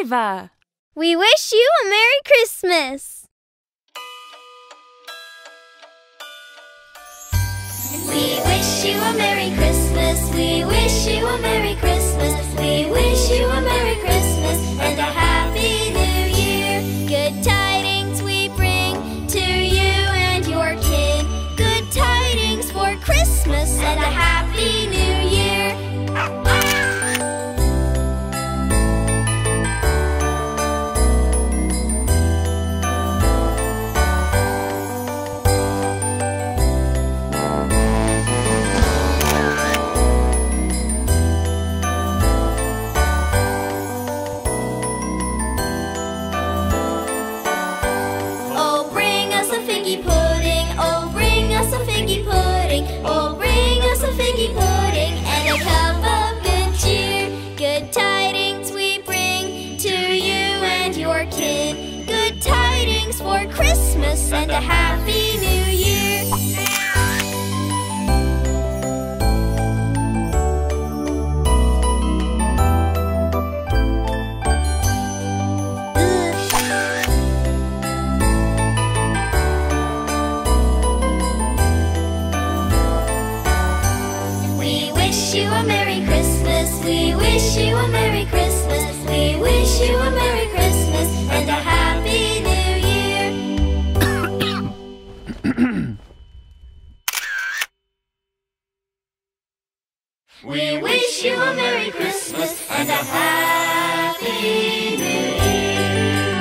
Eva. We wish you a Merry Christmas. We wish you a Merry Christmas. We wish you a Merry Christmas. We wish you a Merry Christmas and a Happy New Year. Good tidings we bring to you and your kin. Good tidings for Christmas and a Happy New Year. And a Happy New Year. We wish you a Merry Christmas. We wish you a Merry Christmas. We wish you a Merry Christmas and a Happy New Year. We wish you a Merry Christmas and a Happy New Year.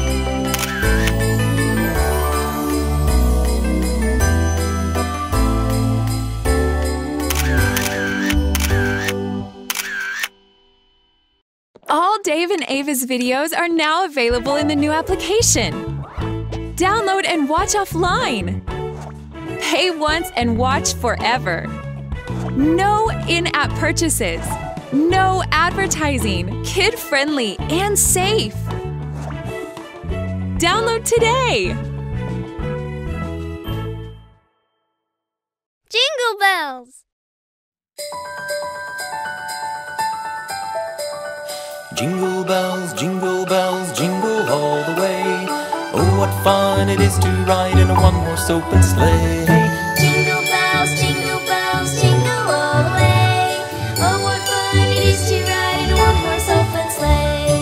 All Dave and Ava's videos are now available in the new application. Download and watch offline. Pay once and watch forever. No in-app purchases. No advertising. Kid-friendly and safe. Download today! Jingle bells! Jingle bells, jingle all the way. Oh, what fun it is to ride in a one-horse open sleigh. Jingle bells, jingle all the way. Oh, what fun it is to ride in a one-horse open sleigh.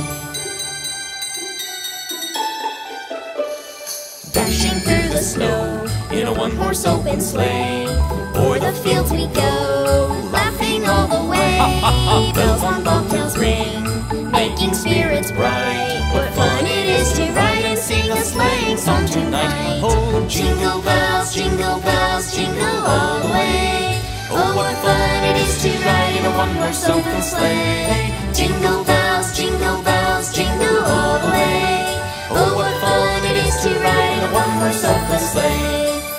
Dashing through the snow In a one-horse open sleigh. o'er the fields we go, laughing all the way. Bells on bobtails ring, making spirits bright. What fun it is to ride and sing a sleighing song tonight. Oh, Jingle bells, jingle all the way. Oh, what fun it is to ride in a one-horse open sleigh. Jingle bells, jingle all the way. Oh, what fun it is to ride in a one-horse open sleigh.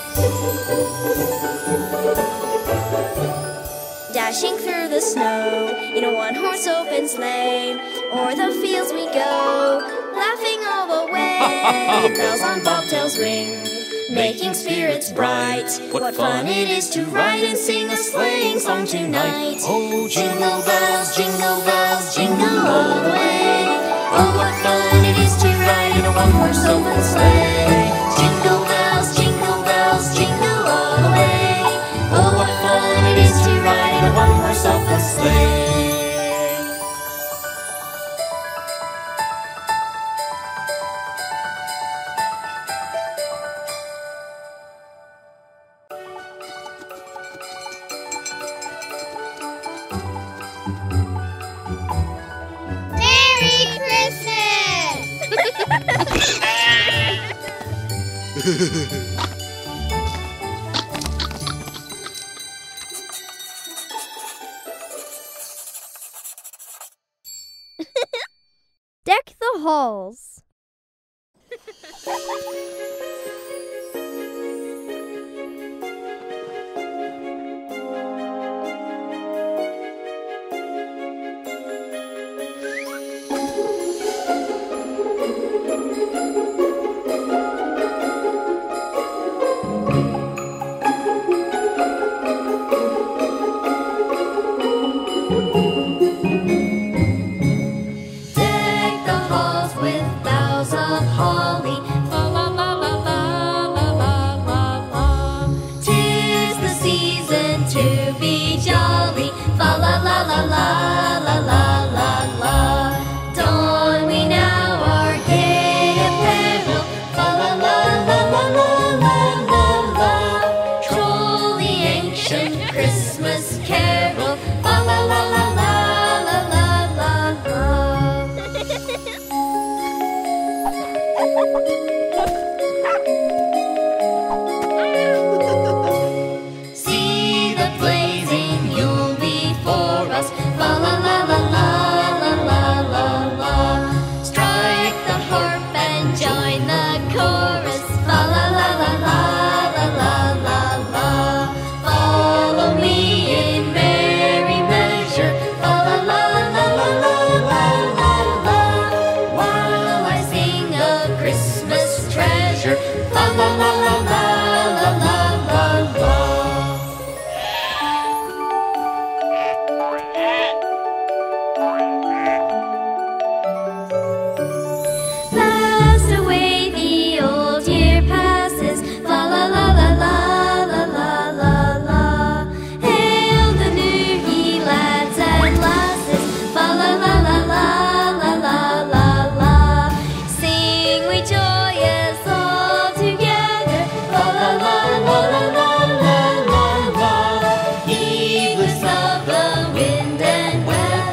Dashing through the snow in a one-horse open sleigh, o'er the fields we go, laughing all the way. Bells on bobtails ring, making spirits bright. What fun it is to ride and sing a sleighing song tonight. Oh, Jingle bells, jingle all the way. Oh, what fun it is to ride in a one-horse open sleigh. Jingle bells, jingle all the way. Oh, what fun it is to ride in a one-horse open sleigh. Merry Christmas! Deck the halls. Deck the halls.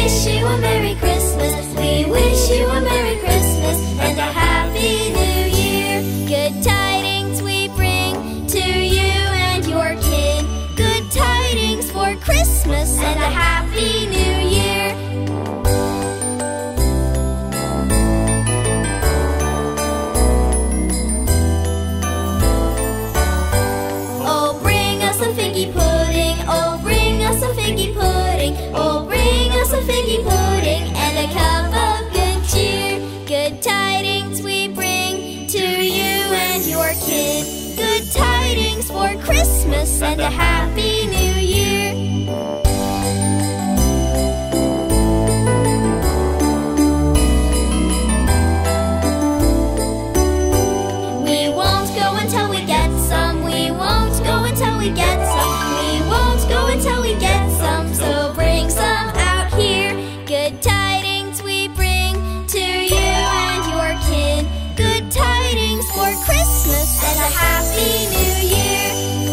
wish you a Merry Christmas. We wish you a Merry Christmas and a Happy New Year. Good tidings we bring to you and your kin. Good tidings for Christmas and a Happy New Year. Oh, bring us a figgy pudding. Oh, bring us a figgy pudding. Oh, bring us a figgy pudding and a cup of good cheer. Good tidings we bring to you and your kin. Good tidings for Christmas and a Happy New Year. We won't go until we get some. We won't go until we get some. We won't go until we get some. So bring some out here. Good tidings we bring to you and your kin. Good tidings for Christmas and a Happy New Year.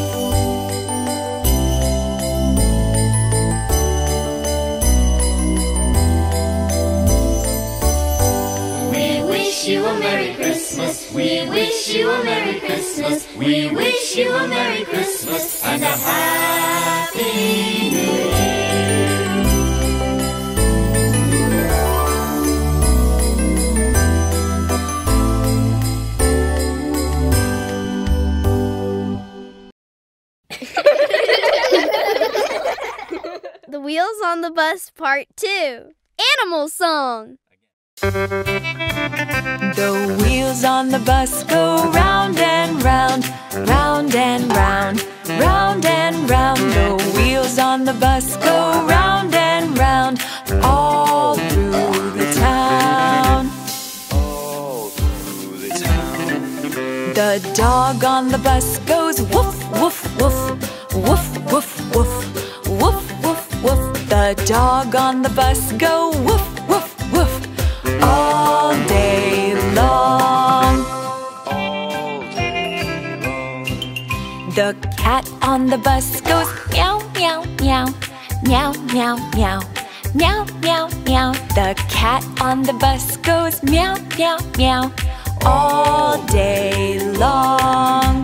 We wish you a Merry Christmas. We wish you a Merry Christmas. We wish you a Merry Christmas and a Happy New Year. The Wheels on the Bus Part 2. Animal Song. The wheels on the bus go round and round, round and round, round and round. The wheels on the bus go round and round, all through the town. All through the town. The dog on the bus goes woof, woof, woof, woof, woof, woof, woof, woof, woof. The dog on the bus go woof, woof, woof, all day long. All day long. The cat on the bus goes meow, meow, meow, meow, meow, meow, meow, meow, meow. The cat on the bus goes meow, meow, meow, all day long.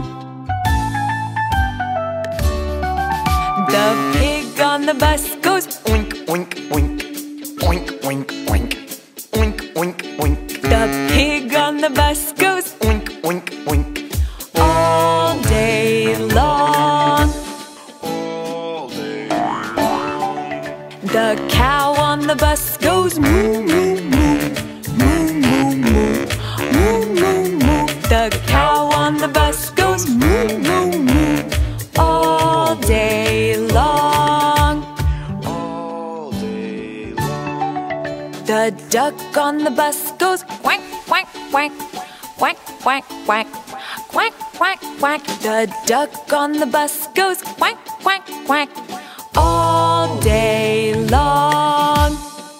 The pig on the bus goes Oink, oink, oink. Oink, oink, oink. Oink, oink, oink. The pig on the bus goes Oink, oink, oink. all day long. All day long. The cow on the bus goes moo, moo, moo, moo, moo, moo, moo, moo, moo. The cow on the bus goes moo, moo, moo, all day long. All day long. The duck on the bus goes quack, quack, quack, quack, quack, quack, quack, quack, quack. The duck on the bus goes quack, quack, quack, all day long.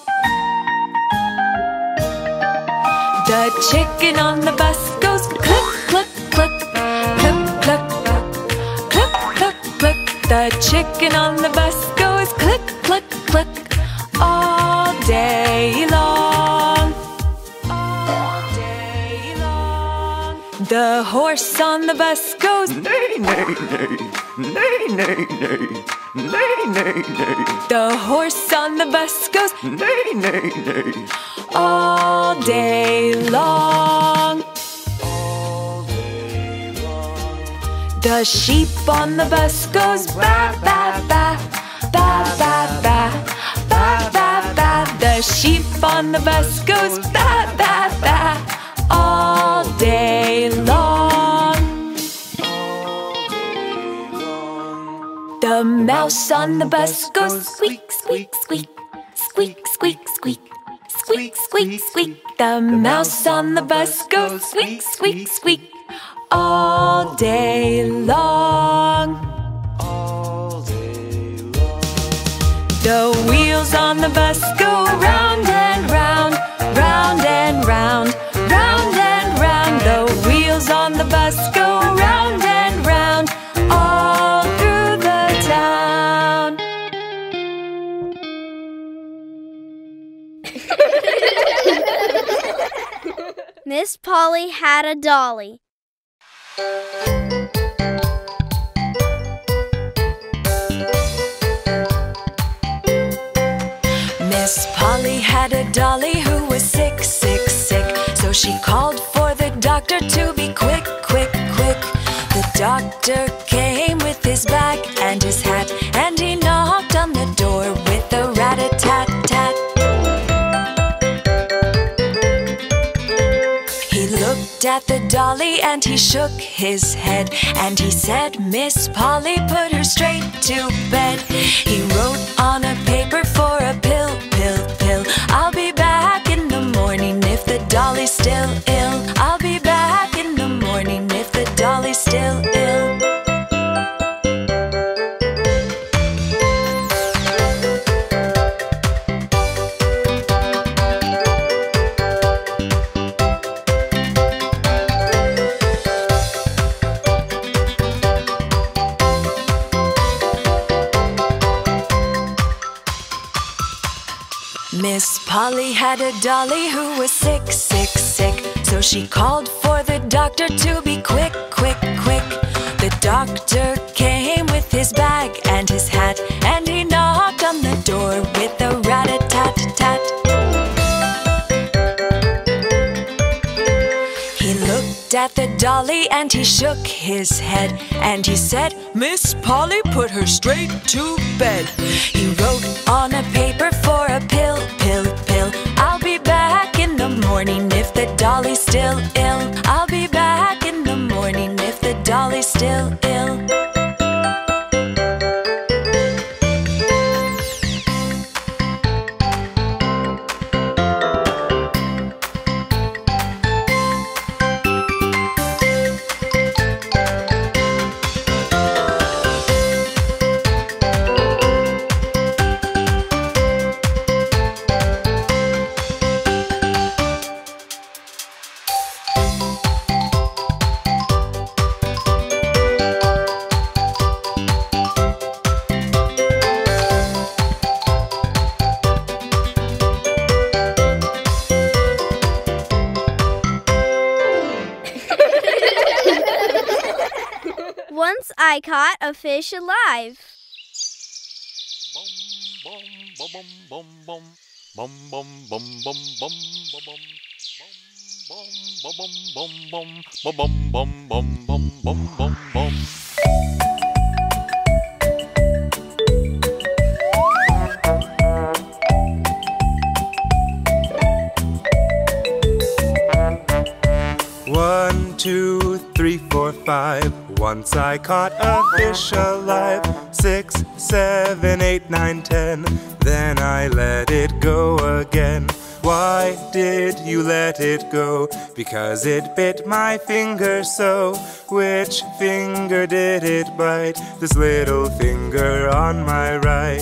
The chicken on the bus goes cluck, cluck, cluck, cluck, cluck, cluck, cluck, cluck. The chicken on the bus goes cluck, cluck, cluck, all day long. All day long. The horse on the bus goes Neigh, neigh, neigh. Neigh, neigh, neigh. Neigh, neigh, neigh. The horse on the bus goes Neigh, neigh, neigh. all day long. All day long. The sheep on the bus goes ba ba ba ba ba ba ba ba ba. The sheep on the bus goes ba ba ba all day long. All day long. The mouse on the bus goes squeak, squeak, squeak, squeak, squeak, squeak, squeak, squeak, squeak. The mouse on the bus goes squeak, squeak, squeak, all day long. All day long. The wheels on the bus go round and round, round and round, round and round. The wheels on the bus go round and round, all through the town. Miss Polly had a dolly. Miss Polly had a dolly who was sick, sick, sick. So she called for the doctor to be quick, quick, quick. The doctor came with his bag and his hat, and he knocked on the door with a rat-a-tat-tat. He looked at the dolly and he shook his head, and he said, Miss Polly, put her straight to bed. He wrote on a paper for a pill, pill, pill. I'll be back in the morning if the dolly's still ill. I'll be back in the morning if the dolly's still ill. Miss Polly had a dolly who was sick, sick, sick. So she called for the doctor to be quick, quick, quick. The doctor came with his bag and his hat, and he knocked on the door with a rat-a-tat-tat. He looked at the dolly and he shook his head, and he said, Miss Polly, put her straight to bed. He wrote on a paper for a pill, pill, pill. I'll be back in the morning if the dolly's still ill. I'll be back in the morning if the dolly's still ill. Once I caught a fish alive. One, two, three, four, five. Once I caught a fish alive. 6, 7, 8, 9, 10. Then I let it go again. Why did you let it go? Because it bit my finger so. Which finger did it bite? This little finger on my right.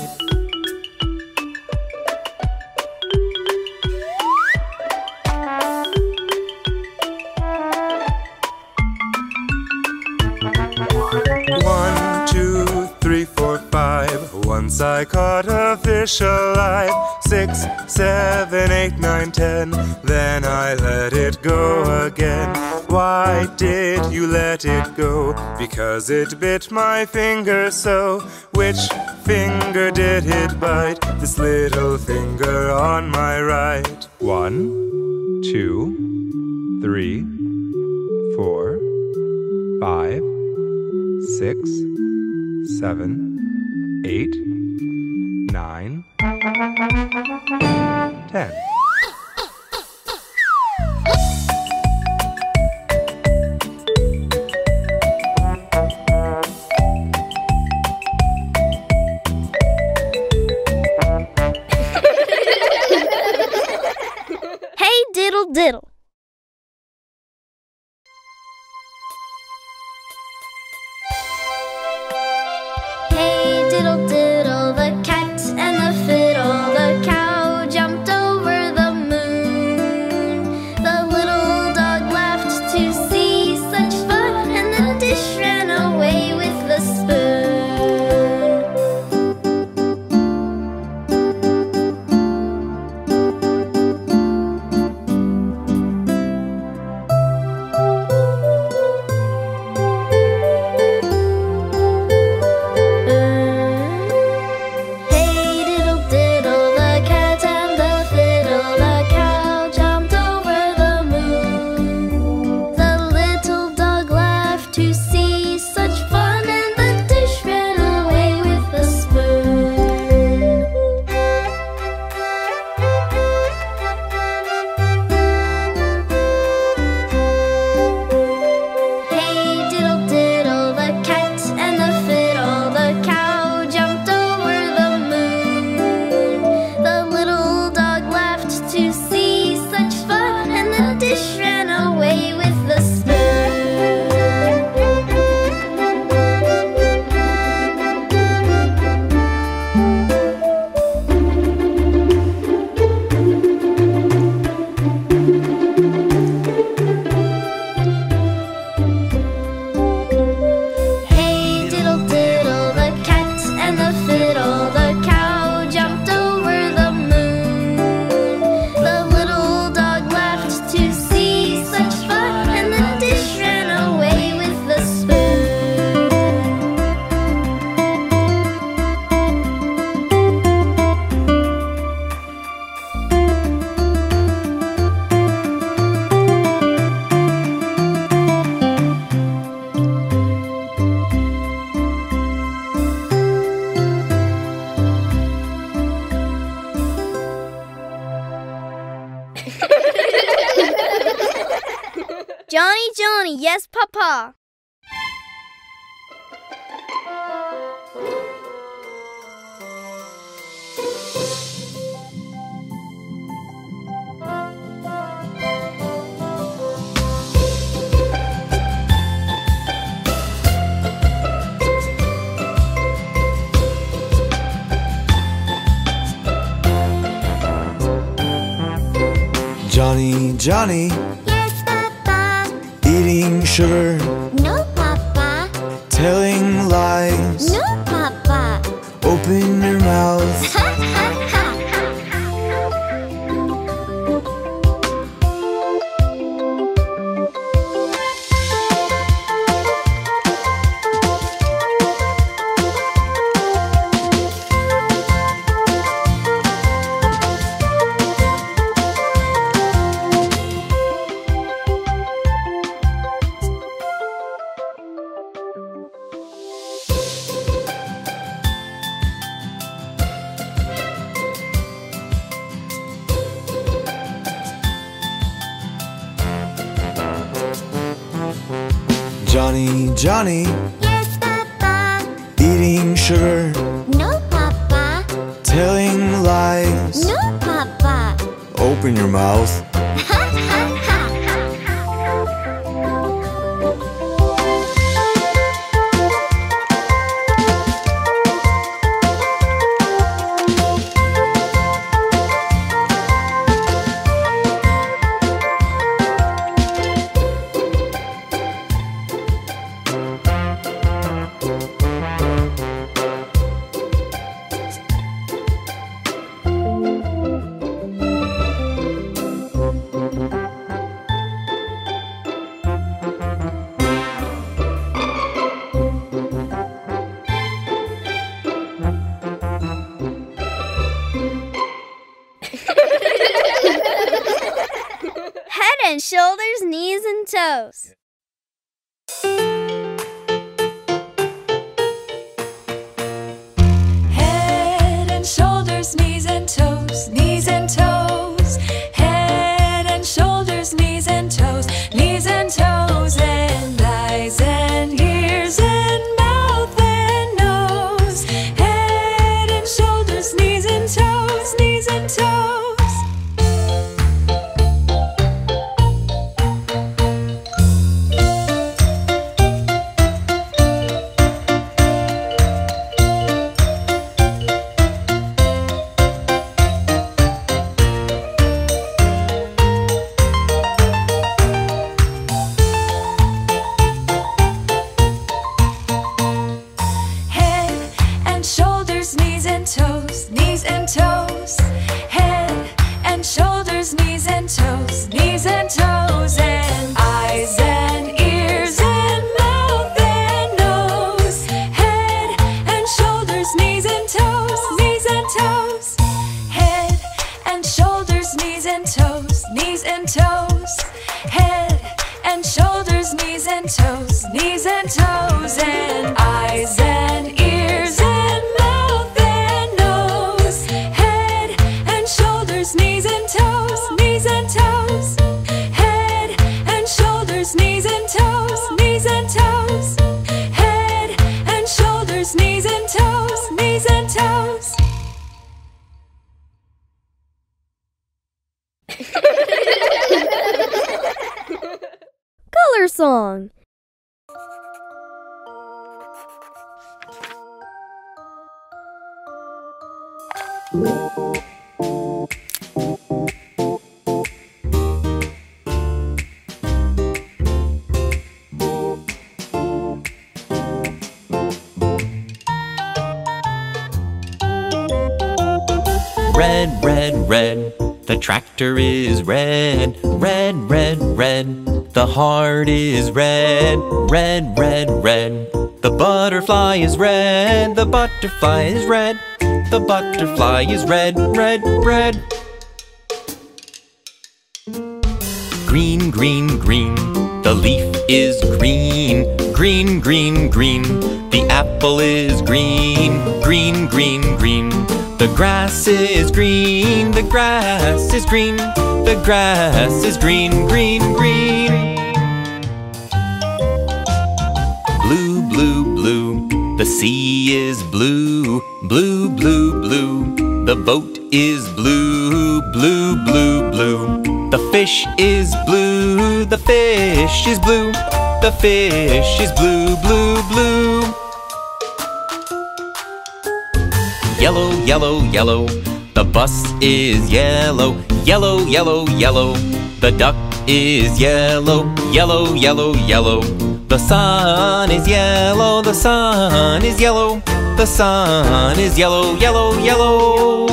Once I caught a fish alive. 6, 7, 8, 9, 10. Then I let it go again. Why did you let it go? Because it bit my finger so. Which finger did it bite? This little finger on my right. 1, 2, 3, 4, 5, 6, 7, 8, 9, 10. Hey, diddle diddle. Hey, diddle diddle, the cat and the fiddle, the cow jumped over the moon. The little dog laughed to see such fun, and the dish ran away with the spoon. Johnny, Johnny, yes, Papa. Johnny, Johnny, Yes, Papa. eating sugar, No, Papa. telling lies. No, Papa. Open your mouth. Ha, ha, ha. Johnny, Johnny, Yes, Papa. eating sugar, No, Papa. telling lies. No, Papa. Open your mouth. Ha, ha, ha. Head and shoulders, knees and toes. Head and shoulders, knees and toes, knees and toes. Head and shoulders, knees and toes, knees and toes. And eyes and ears and mouth and nose. Head and shoulders, knees and toes, knees and toes. Head and shoulders, knees and toes, knees and toes. Head and shoulders, knees and toes, knees and toes. And eyes and ears and mouth and nose. Head and shoulders, knees and toes, knees and toes. Head and shoulders, knees and toes, knees and toes. Head and shoulders, knees and toes, knees and toes. And eyes and ears and mouth and nose. Head and shoulders, knees and toes, knees and toes. Head and shoulders, knees and toes, knees and toes. Head and shoulders, knees and toes, knees and toes. Color song. Red, red, red, the tractor is red. Red, red, red, the heart is red. Red, red, red, the butterfly is red. The butterfly is red. The butterfly is red, red, red. Green, green, green, the leaf is green. Green, green, green, the apple is green. Green, green, green, the grass is green. The grass is green. The grass is green, green, green. blue, blue. The sea is blue, blue, blue, blue. The boat is blue, blue, blue, blue. The fish is blue, the fish is blue. The fish is blue, blue, blue. Yellow, yellow, yellow. The bus is yellow, yellow, yellow, yellow. The duck is yellow, yellow, yellow, yellow. The sun is yellow, the sun is yellow. The sun is yellow, yellow, yellow.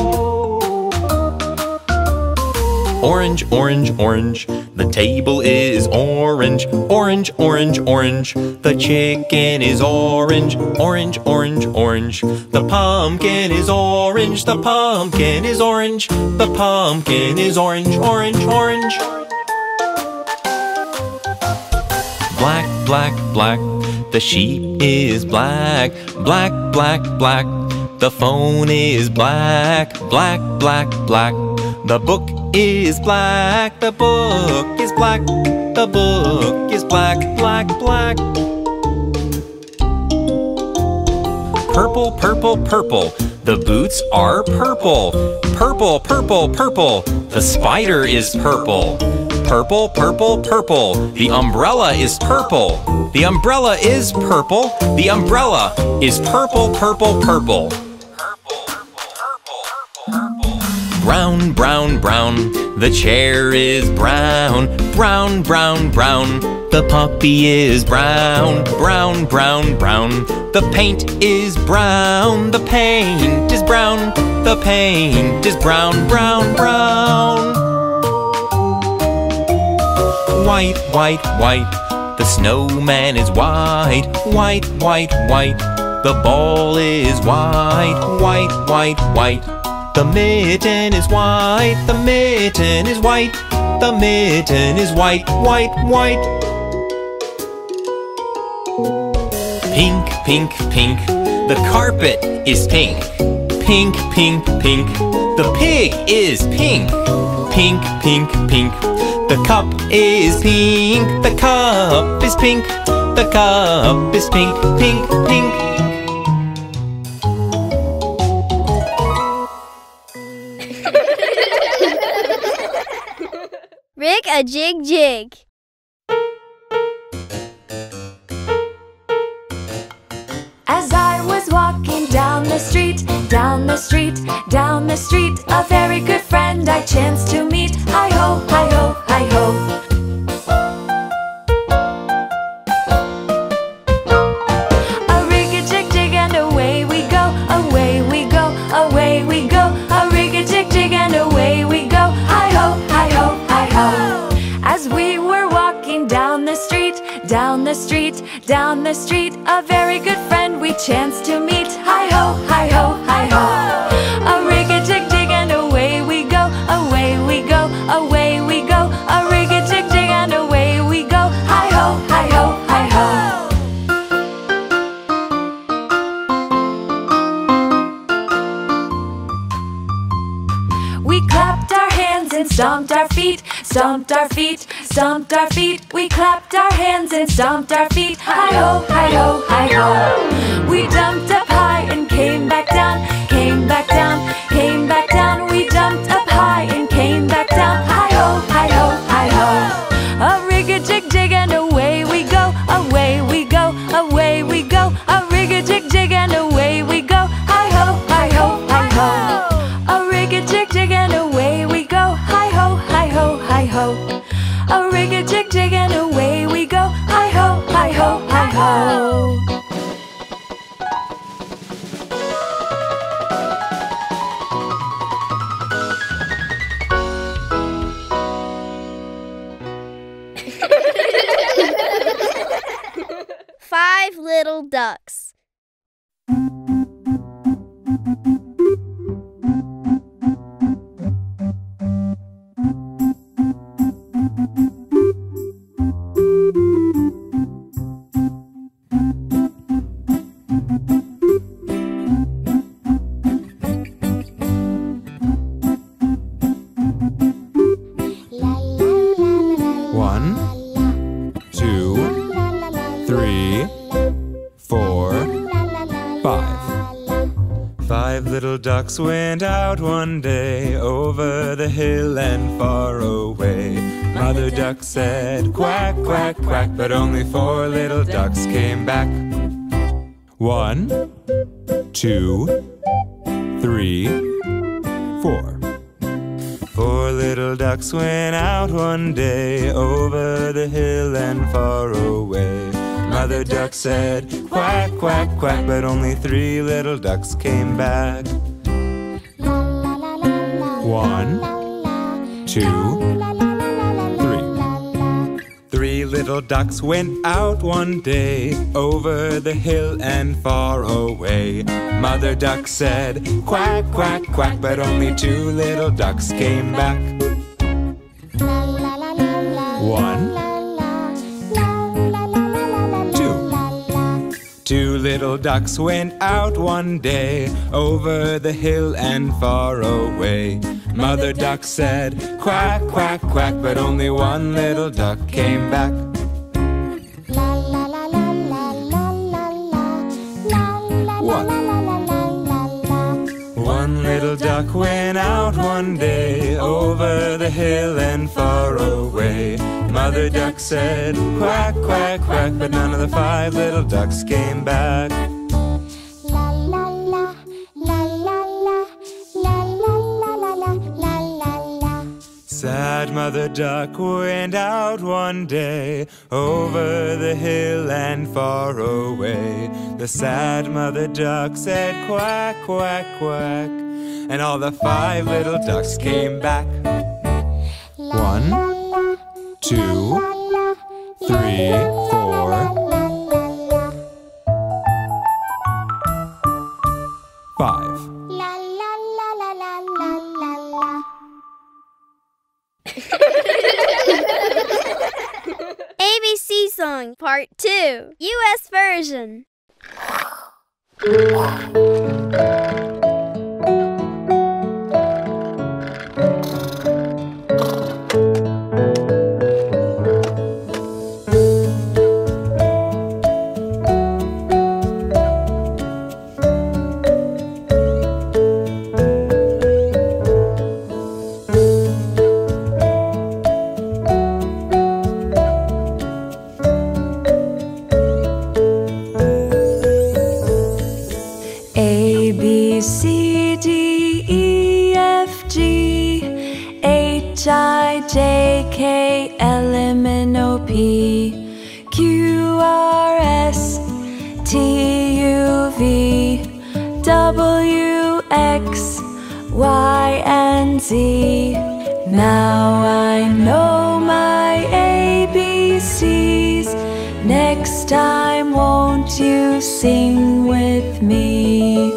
Orange, orange, orange. The table is orange, orange, orange, orange. The chicken is orange, orange, orange, orange. The pumpkin is orange, the pumpkin is orange. The pumpkin is orange, orange, orange. Black, black, black. The sheep is black, black, black, black. The phone is black, black, black, black. The book is black, the book is black. The book is black, black, black. Purple, purple, purple. The boots are purple. Purple, purple, purple. The spider is purple. Purple, purple, purple. The umbrella is purple. The umbrella is purple. The umbrella is purple, purple, purple. Brown, brown, brown. The chair is brown. Brown, brown, brown. The puppy is brown. Brown, brown, brown. The paint is brown. The paint is brown. The paint is brown, brown, brown. White, white, white. The snowman is white. White, white, white. The ball is white. White, white, white. The mitten is white. The mitten is white. The mitten is white, white, white. Pink, pink, pink. The carpet is pink. Pink, pink, pink. The pig is pink. Pink, pink, pink. The cup is pink. The cup is pink. The cup is pink, pink, pink. Rig-a-jig-jig. As I was walking down the street, down the street, down the street, a very good friend I chanced to meet. Hi-ho, hi-ho, hi-ho. A rig-a-jig-jig and away we go, away we go, away we go. A rig-a-jig-jig and away we go. Hi-ho, hi-ho, hi-ho. As we were walking down the street, down the street, down the street, a very good friend we chanced to meet. Hi-ho, hi-ho, hi-ho. A rig-a-jig-jig and away we go, away we go, away we go. A rig-a-jig-jig and away we go. Hi-ho, hi-ho, hi-ho. We clapped our hands and stomped our feet, stomped our feet, stomped our feet. We clapped our hands and stomped our feet. Hi-ho, hi-ho, hi-ho. We jumped up high and came back down, came back down, came back down. We jumped up high and came back down. Hi-ho, hi-ho, hi-ho. A rig-a-jig-jig and away we go, away we go, away we go. A rig-a-jig-jig and away we go. Hi-ho, hi-ho, hi-ho. A rig-a-jig-jig and away we go. Hi-ho, hi-ho, hi-ho. A rig-a-jig-jig and away we go. Hi-ho, hi-ho, hi-ho. Five little ducks. One, two, three, 4, ducks went out one day over the hill and far away. Mother duck said, quack, quack, quack, but only 4 little ducks came back. 1, 2, 3, 4. 4 little ducks went out one day over the hill and far away. Mother duck said, quack, quack, quack, but only 3 little ducks came back. 1, 2, 3 little ducks went out one day over the hill and far away. Mother duck said, quack, quack, quack, but only 2 little ducks came back. 1, 2 little ducks went out one day over the hill and far away. Mother duck said, quack, quack, quack, but only 1 little duck came back. 1 little duck went out one day over the hill and far away. Mother duck said, quack, quack, quack, but none of the 5 little ducks came back. Sad Mother duck went out one day over the hill and far away. The sad Mother duck said, quack, quack, quack, and all the 5 little ducks came back. 1, 2, 3, 4, 5. ABC Song Part 2, U.S. version. A, B, C, D, E, F, G, H, I, J, K, L, M, N, O, P, Q, R, S, T, U, V, W, X, Y, and Z. Now I know my ABCs. Next time, won't you sing with me?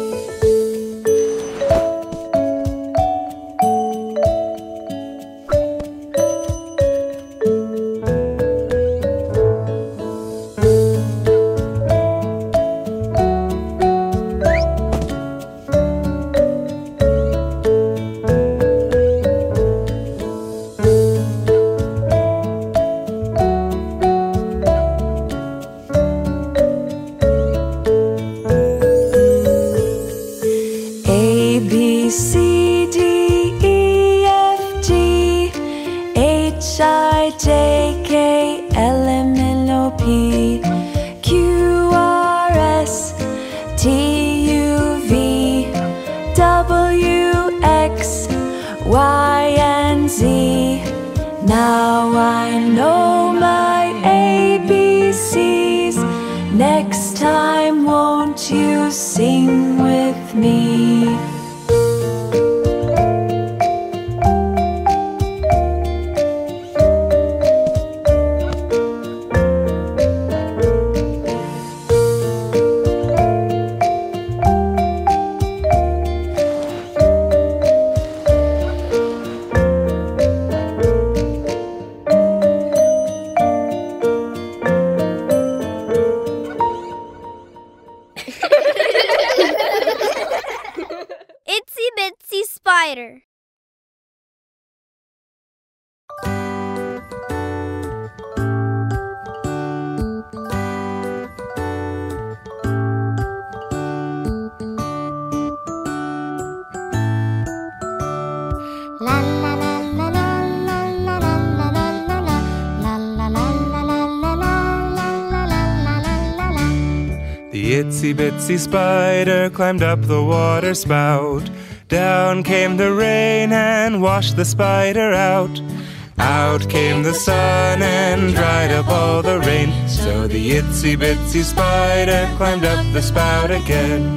A, B, C, D, E, F, G, H, I, J, K, L, M, N, O, P, Q, R, S, T, U, V, W, X, Y, and Z. Now I know my ABCs. Next time, won't you sing with me? The itsy bitsy spider climbed up the water spout. Down came the rain and washed the spider out. Out came the sun and dried up all the rain. So the itsy bitsy spider climbed up the spout again.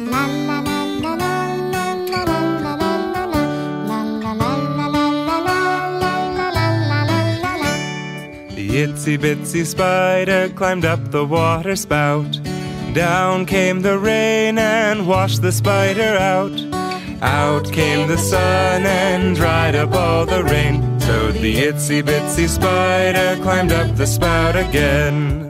The itsy bitsy spider climbed up the water spout. Down came the rain and washed the spider out. Out came the sun and dried up all the rain. So the itsy bitsy spider climbed up the spout again.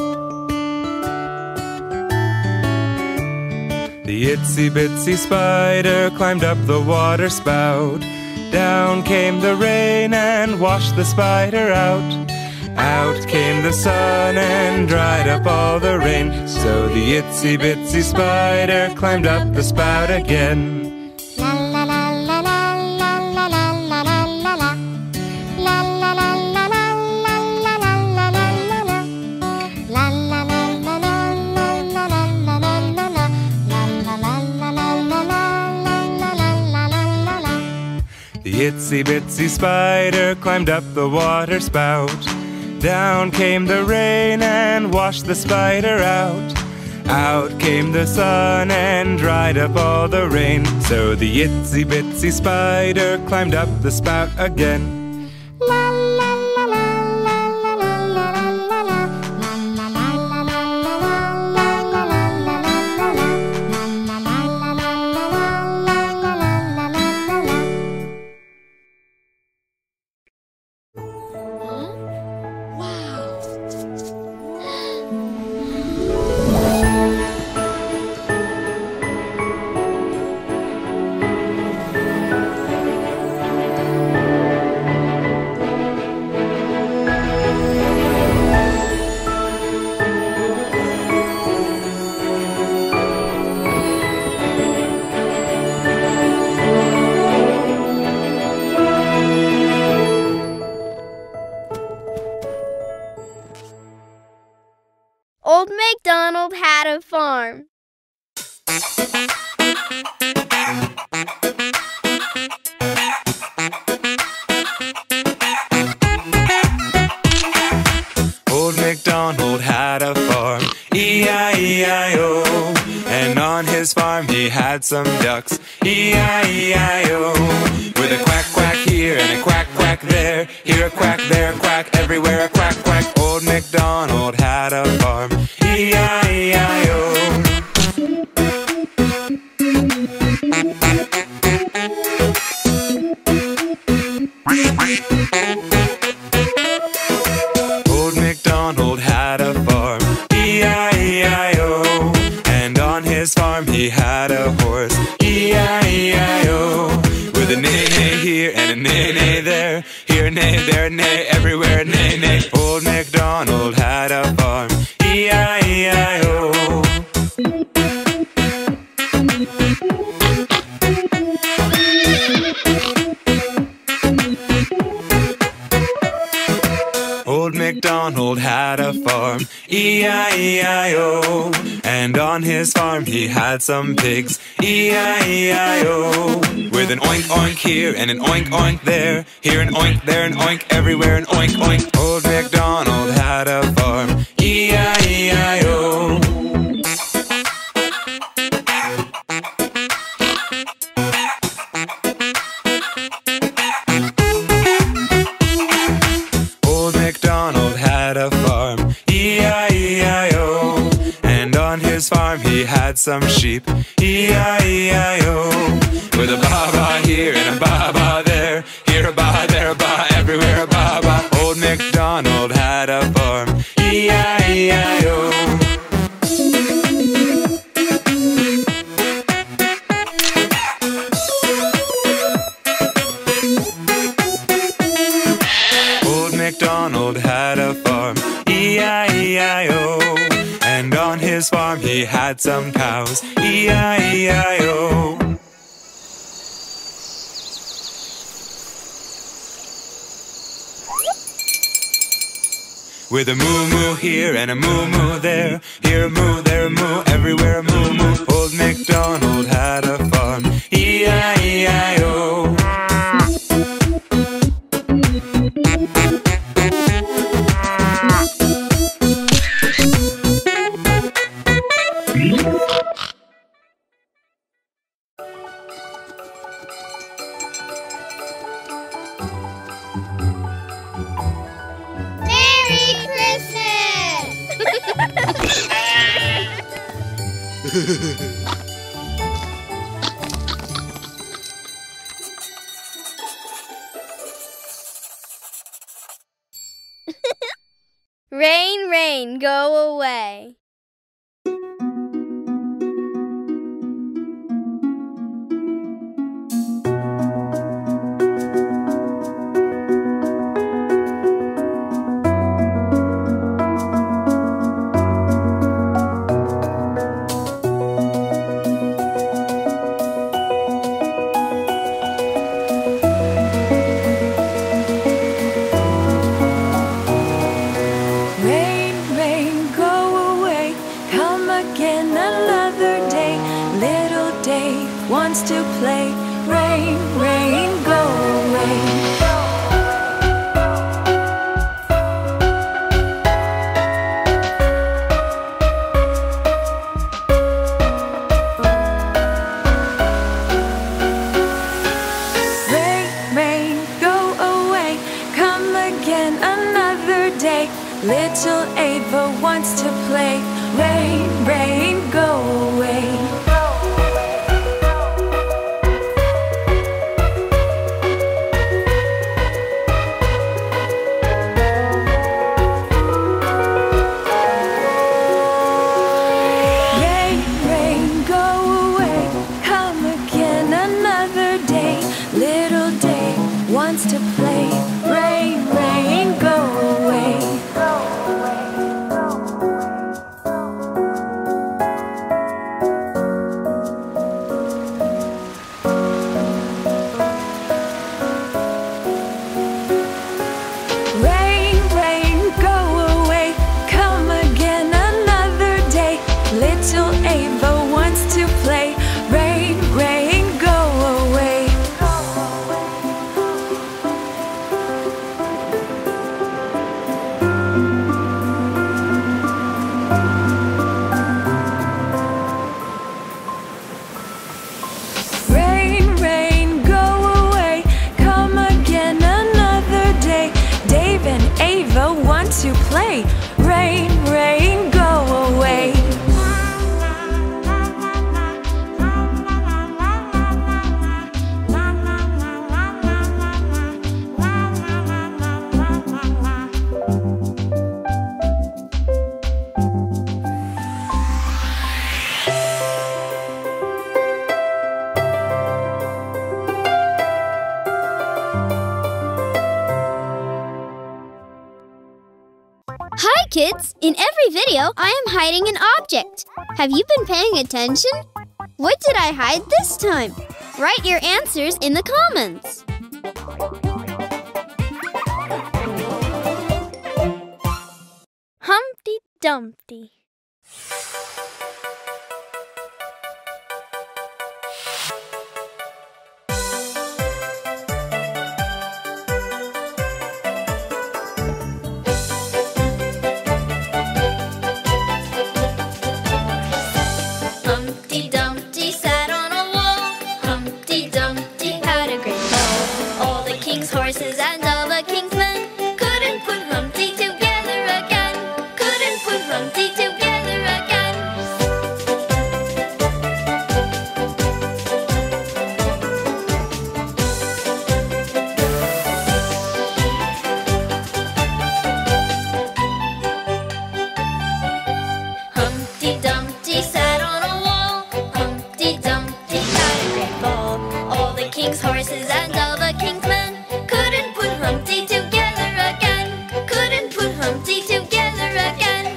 The itsy bitsy spider climbed up the water spout. Down came the rain and washed the spider out. Out came the sun and dried up all the rain. So the itsy bitsy spider climbed up the spout again. The itsy bitsy spider climbed up the water spout. Down came the rain and washed the spider out. Out came the sun and dried up all the rain. So the itsy bitsy spider climbed up the spout again. Old MacDonald had a farm. Old MacDonald had a farm, E-I-E-I-O. And on his farm he had some ducks, E-I-E-I-O. With a quack quack here and a quack quack there, here a quack, there a quack, everywhere a quack quack. Old MacDonald had a farm, E-I-E-I-O. Old MacDonald had a farm, E-I-E-I-O. And on his farm he had a horse, E-I-E-I-O. With a neigh-neigh here and a neigh-neigh there, here a neigh, there a neigh, everywhere a neigh-neigh. Old MacDonald had a farm, E-I-E-I-O. Old MacDonald had a farm, E-I-E-I-O. And on his farm he had some pigs, E-I-E-I-O. With an oink oink here and an oink oink there, here an oink, there an oink, everywhere an oink oink. Old MacDonald had a farm, E-I-E-I-O. Old MacDonald had a farm, E-I-E-I-O. And on his farm he had some sheep, E-I-E-I-O. With a ba-ba here and a ba-ba there, here a ba, there a ba, everywhere a ba-ba. Old MacDonald had a farm, E-I-E-I-O. Old MacDonald had a farm, E-I-E-I-O. And on his farm he had some cows, E-I-E-I-O. With a moo-moo here and a moo-moo there, here a moo, there a moo, everywhere moo moo. Old MacDonald had a farm, E-I-E-I-O. Merry Christmas! Rain, rain, go away. Rain, rain, go away. Come again another day. Little Dave wants to play. Rain, rain, go away. Rain, rain, go away. Come again another day. Little Ava wants to play. Rain, rain, go away. Rain, rain, go away. Come again another day. Little Dave wants to play. Rain, rain, go away. Rain, rain, go away. Come again another day. Little Ava wants to play. Rain, rain, go away. Rain, rain, go away. Come again another day. Dave and Ava want to play. Rain, rain, go away. Hi, kids! In every video, I am hiding an object. Have you been paying attention? What did I hide this time? Write your answers in the comments. Humpty Dumpty. Humpty Dumpty sat on a wall. Humpty Dumpty had a great fall. All the king's horses and all the king's men couldn't put Humpty together again. Couldn't put Humpty together again. Humpty Dumpty sat on a wall. Humpty Dumpty had a great fall. All the king's horses and all the king's men couldn't put Humpty together again. Couldn't put Humpty together again.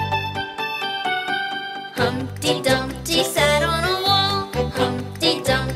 Humpty Dumpty sat on a wall. Humpty Dumpty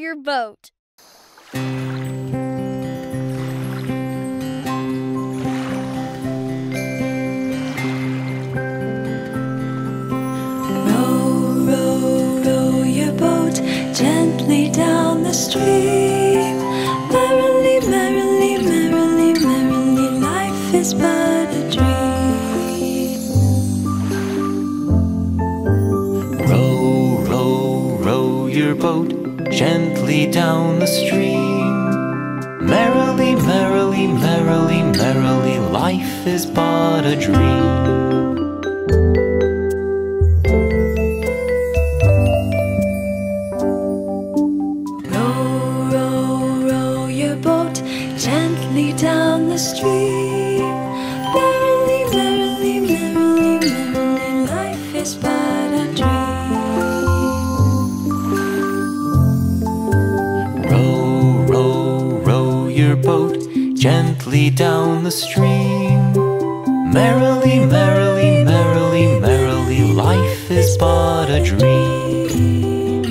your boat. Row, row, row your boat gently down the stream. Merrily, merrily, merrily, merrily, life is but a dream. Row, row, row your boat gently down the stream. Merrily, merrily, merrily, merrily, life is but a dream. Row, row, row your boat gently down the stream. Merrily, merrily, merrily, merrily, life is but a dream. Row, row, row your boat gently down the stream. Merrily, merrily, merrily, merrily, life is but a dream.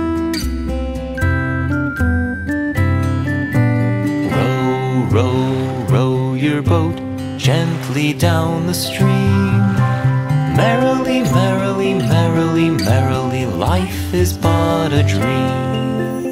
Row, row, row your boat gently down the stream. Merrily, merrily, merrily, merrily, life is but a dream.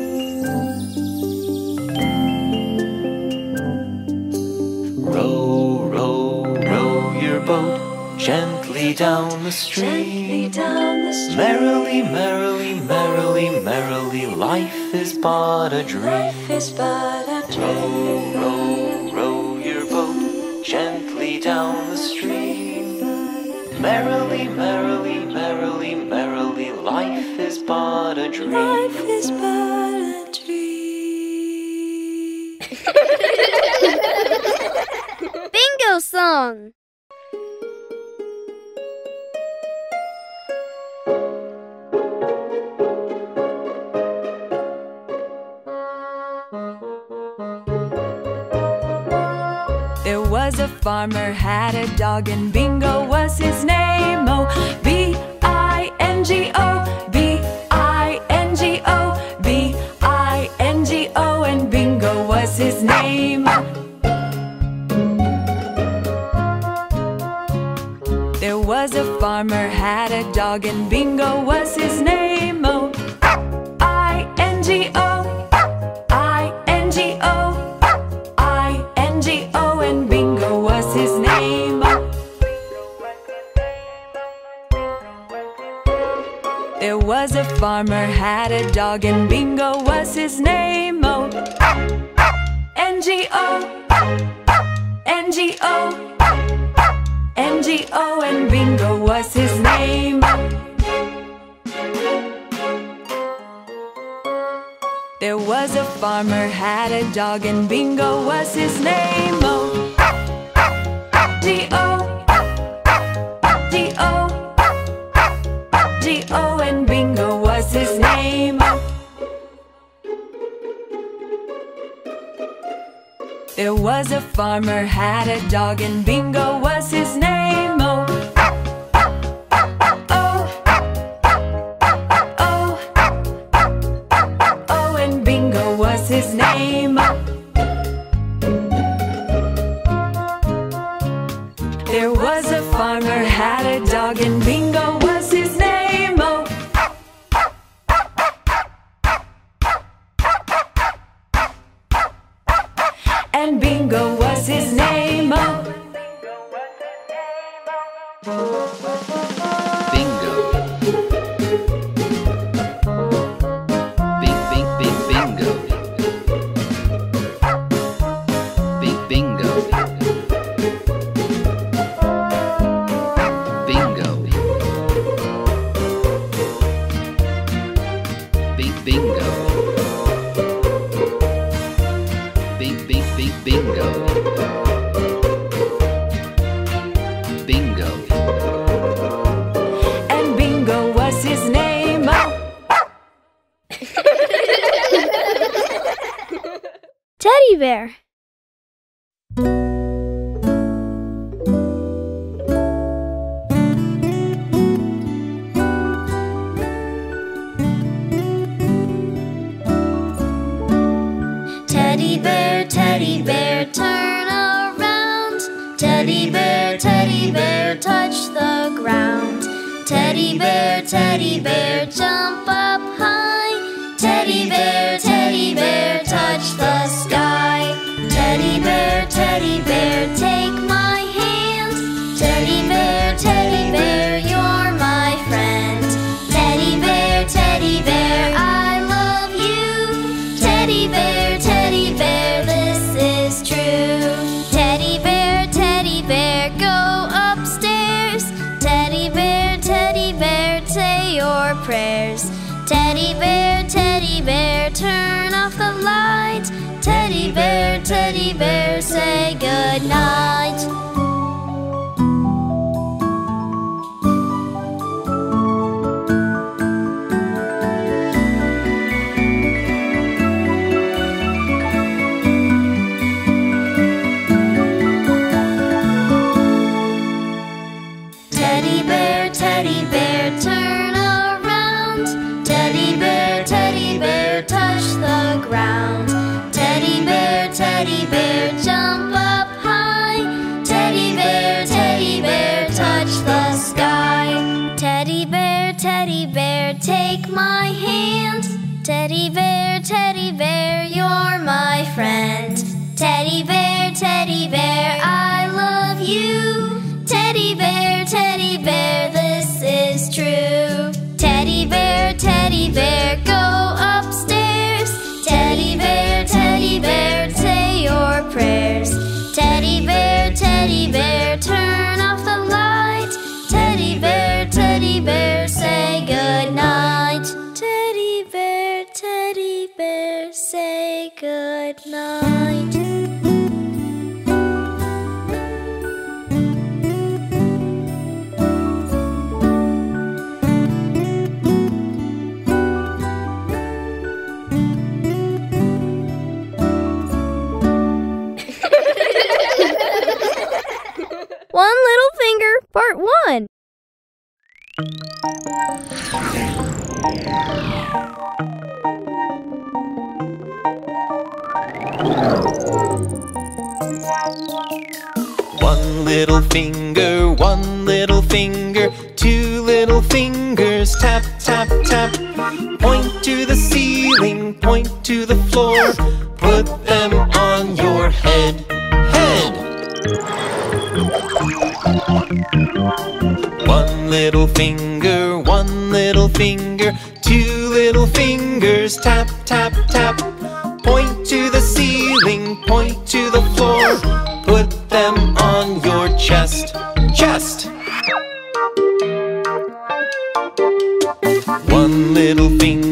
Row, row, row your boat gently down the stream. Merrily, merrily, merrily, merrily, life is but a dream. Row, row, row your boat gently down the stream. Merrily, merrily, merrily, merrily, life is but a dream. Life is but a dream. Bingo song. There was a farmer, had a dog, and Bingo was his name. Oh, B-I-N-G-O, B-I-N-G-O, B-I-N-G-O, and Bingo was his name. There was a farmer, had a dog, and Bingo was his name. Oh, I-N-G-O, I-N-G-O, I-N-G-O, and Bingo was his name. There was a farmer, had a dog, and Bingo was his name. Oh, N-G-O, N-G-O, N-G-O, and Bingo was his name. There was a farmer, had a dog, and Bingo was his name. Oh, G-O, G-O, G-O, and Bingo was his name. There was a farmer, had a dog, and Bingo was his name. Oh, oh, oh, oh, and Bingo was his name. There was a farmer, had a dog, and Bingo was his name. Oh, and Bingo was his name. Oh, Bingo. Bing, bing, bing, bingo. Bing, bingo. Bingo. Bing, bingo. Bing, bing, bing, bingo. Bingo. and Bingo was his name. Oh, Teddy bear. Teddy bear, jump up high. Teddy bear, touch the sky. Teddy bear, take my hand. Teddy bear, you're my friend. Teddy bear, I love you. Teddy bear, this is true. Teddy bear, go upstairs. Teddy bear, say your prayers. Teddy bear, turn off the light. Teddy bear, say good night. Teddy bear, turn around. Teddy bear, touch the ground. Teddy bear, jump up high. Teddy bear, touch the sky. Teddy bear, take my hand. Teddy bear, you're my friend. Teddy bear, I love you. Teddy bear, this is true. Teddy bear, go upstairs. Teddy bear, say your prayers. Teddy bear, turn off the light. Teddy bear, say good night. Teddy bear, say good night. One Little Finger, Part 1. One little finger, two little fingers, tap, tap, tap. Point to the ceiling, point to the floor, put them on your head, head. One little finger, two little fingers, tap, tap, tap. Point to the ceiling, point to the floor, put them on your chest, chest. One little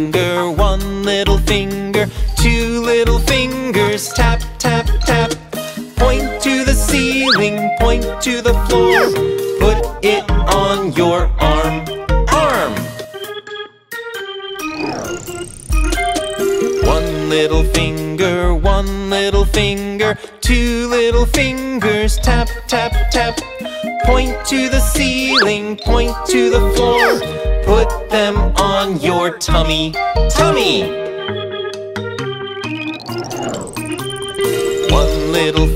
finger, two little fingers, tap, tap, tap. Point to the ceiling, point to the floor, put it on your arm, arm. One little finger, two little fingers, tap, tap, tap. Point to the ceiling, point to the floor, put them on your tummy, tummy. One little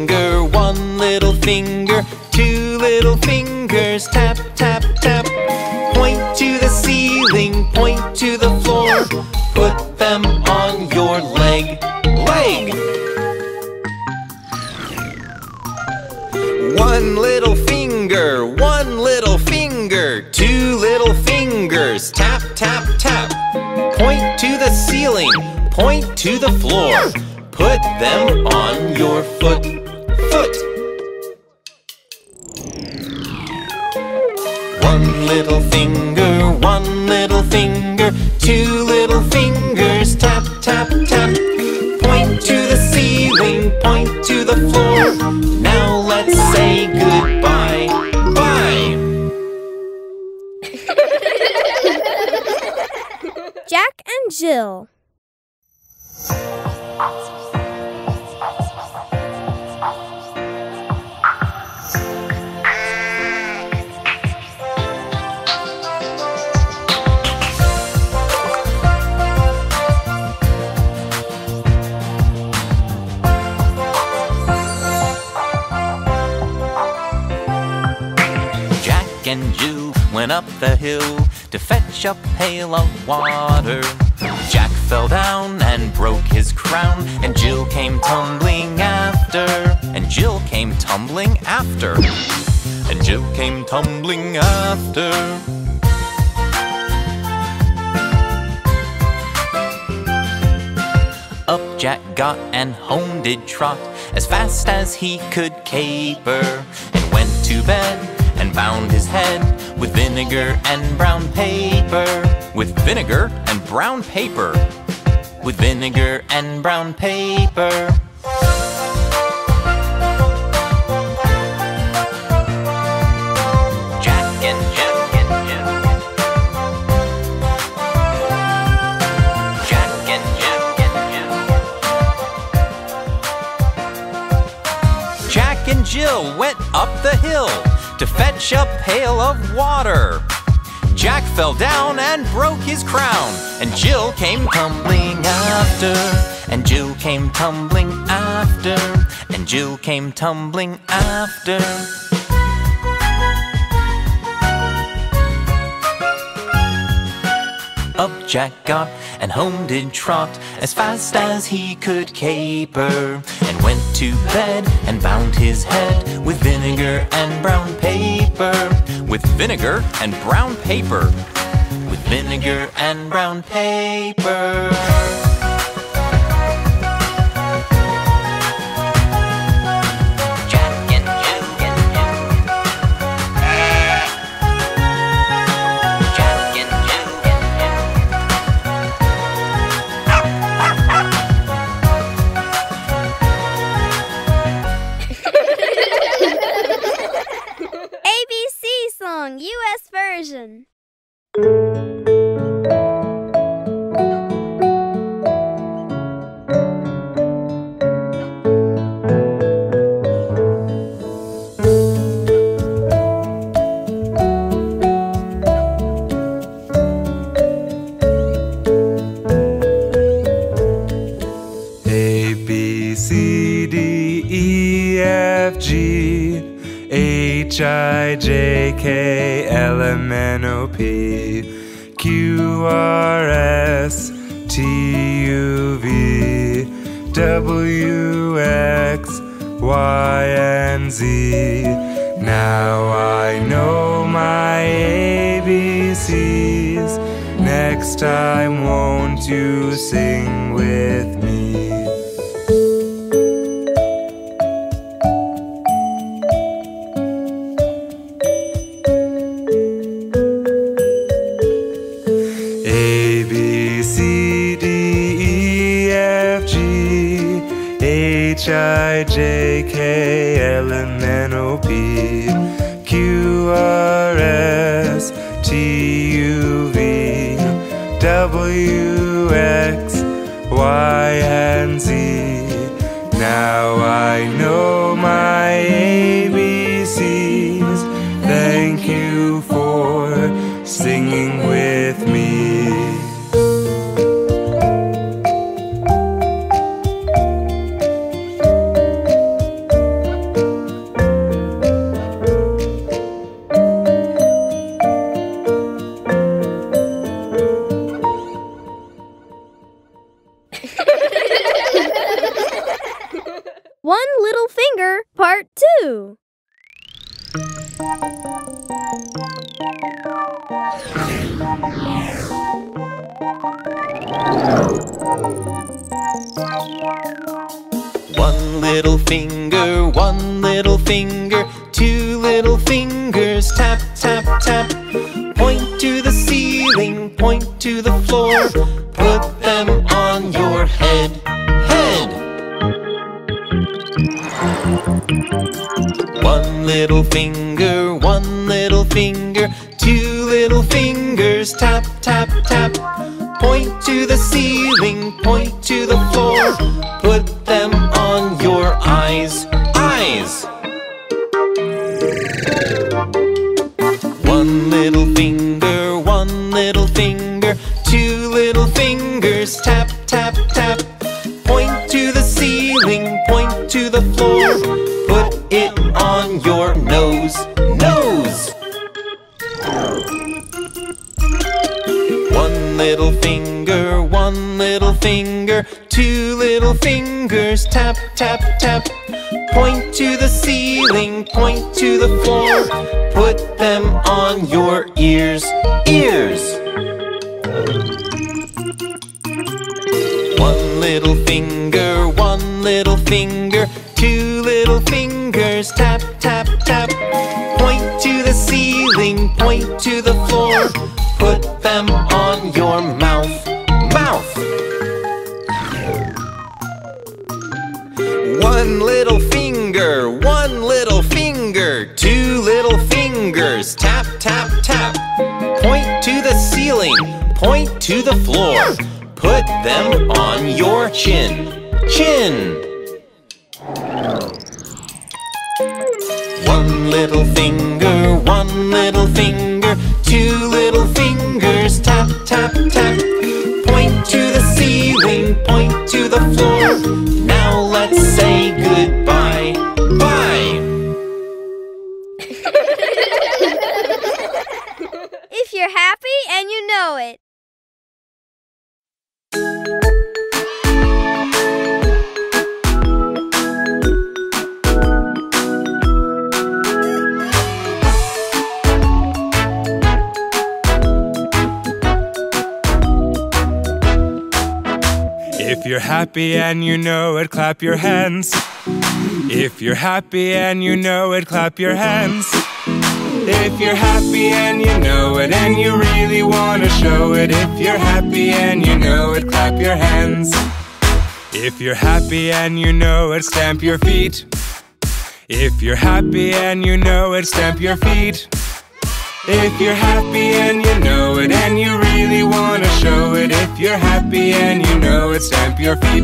finger, two little fingers, tap, tap, tap. Point to the ceiling, point to the floor, put them on your leg, leg. One little finger, two little fingers, tap, tap, tap. Point to the ceiling, point to the floor, put them on your foot, foot. One little finger, two little fingers, tap, tap, tap. Point to the ceiling, point to the floor. Now let's say goodbye, bye. Jack and Jill. And Jill tumbling up the hill to fetch a pail of water. Jack fell down and broke his crown, and Jill came tumbling after. And Jill came tumbling after. And Jill came tumbling after. Up Jack got and home did trot as fast as he could caper, and went to bed and bound his head with vinegar and brown paper. With vinegar and brown paper. With vinegar and brown paper. Jack and Jill. Jack and Jill. Jack and Jill went up the hill to fetch a pail of water. Jack fell down and broke his crown, and Jill came tumbling after. And Jill came tumbling after. And Jill came tumbling after. Up Jack got and home did trot as fast as he could caper, and went to bed and bound his head with vinegar and brown paper. With vinegar and brown paper. With vinegar and brown paper. Jack and Jill. Jack and Jill. ABC song, US version. A, B, C, D, E, F, G, H, I, J, K, L, M, N, O, P, Q, R, S, T, U, V, W, X, Y, and Z. Now I know my ABCs. Next time, won't you sing with me? A, B, C, D, E, F, G, H, I, J, K, L, M, N, O, P, Q, R, S, T, U, V, W, X, Y, and Z. Now I know my ABCs. Thank you for singing with me. One Little Finger, Part 2. One little finger, two little fingers, tap, tap, tap. Point to the ceiling, point to the floor, put them on your head, head. One little finger, two little fingers, tap, tap, tap. Point to the ceiling, point to the floor, put them on your eyes, eyes. One little finger, two little fingers, tap, tap, tap. Point to the ceiling, point to the floor, put it on your nose, nose. finger, one little finger, two little fingers, tap, tap, tap. Point to the ceiling, point to the floor, put them on your ears, ears. One little finger, two little fingers, tap, tap, tap. Point to the ceiling, point to the floor, put them on your mouth, mouth. One little finger, two little fingers, tap, tap, tap. Point to the ceiling, point to the floor, put them on your chin, chin. One little finger, two little fingers, tap, tap, tap. Point to the ceiling, point to the floor. Now let's say goodbye, bye. If you're happy and you know it. If you're happy and you know it, clap your hands. If you're happy and you know it, clap your hands. If you're happy and you know it, and you really want to show it. If you're happy and you know it, clap your hands. If you're happy and you know it, stamp your feet. If you're happy and you know it, stamp your feet. If you're happy and you know it, and you really want to show it. If you're happy and you know it, stamp your feet.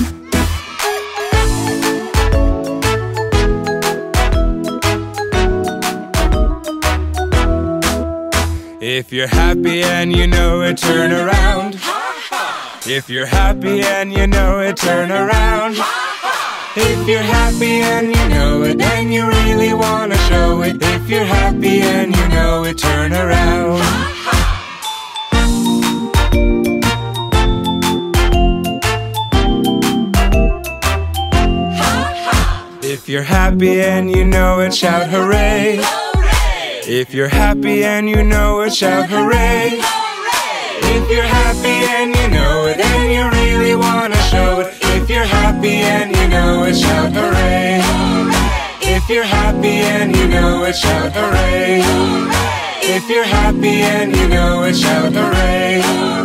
If you're happy and you know it, turn around. If you're happy and you know it, turn around. If you're happy and you know it, and you really want to show it. If you're happy and you know it, turn around. If you're happy and you know it, shout hooray. If you're happy and you know it, shout hooray. If you're happy and you know it, and you really want to show it. If you're happy and you know it, shout hooray. If you're happy and you know it, shout hooray. If you're happy and you know it, shout hooray.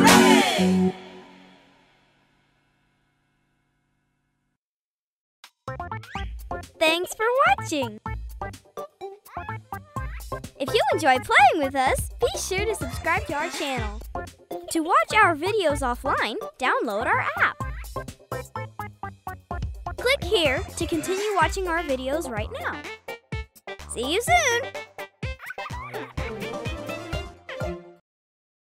Thanks for watching! If you enjoy playing with us, be sure to subscribe to our channel. To watch our videos offline, download our app. Click here to continue watching our videos right now. See you soon!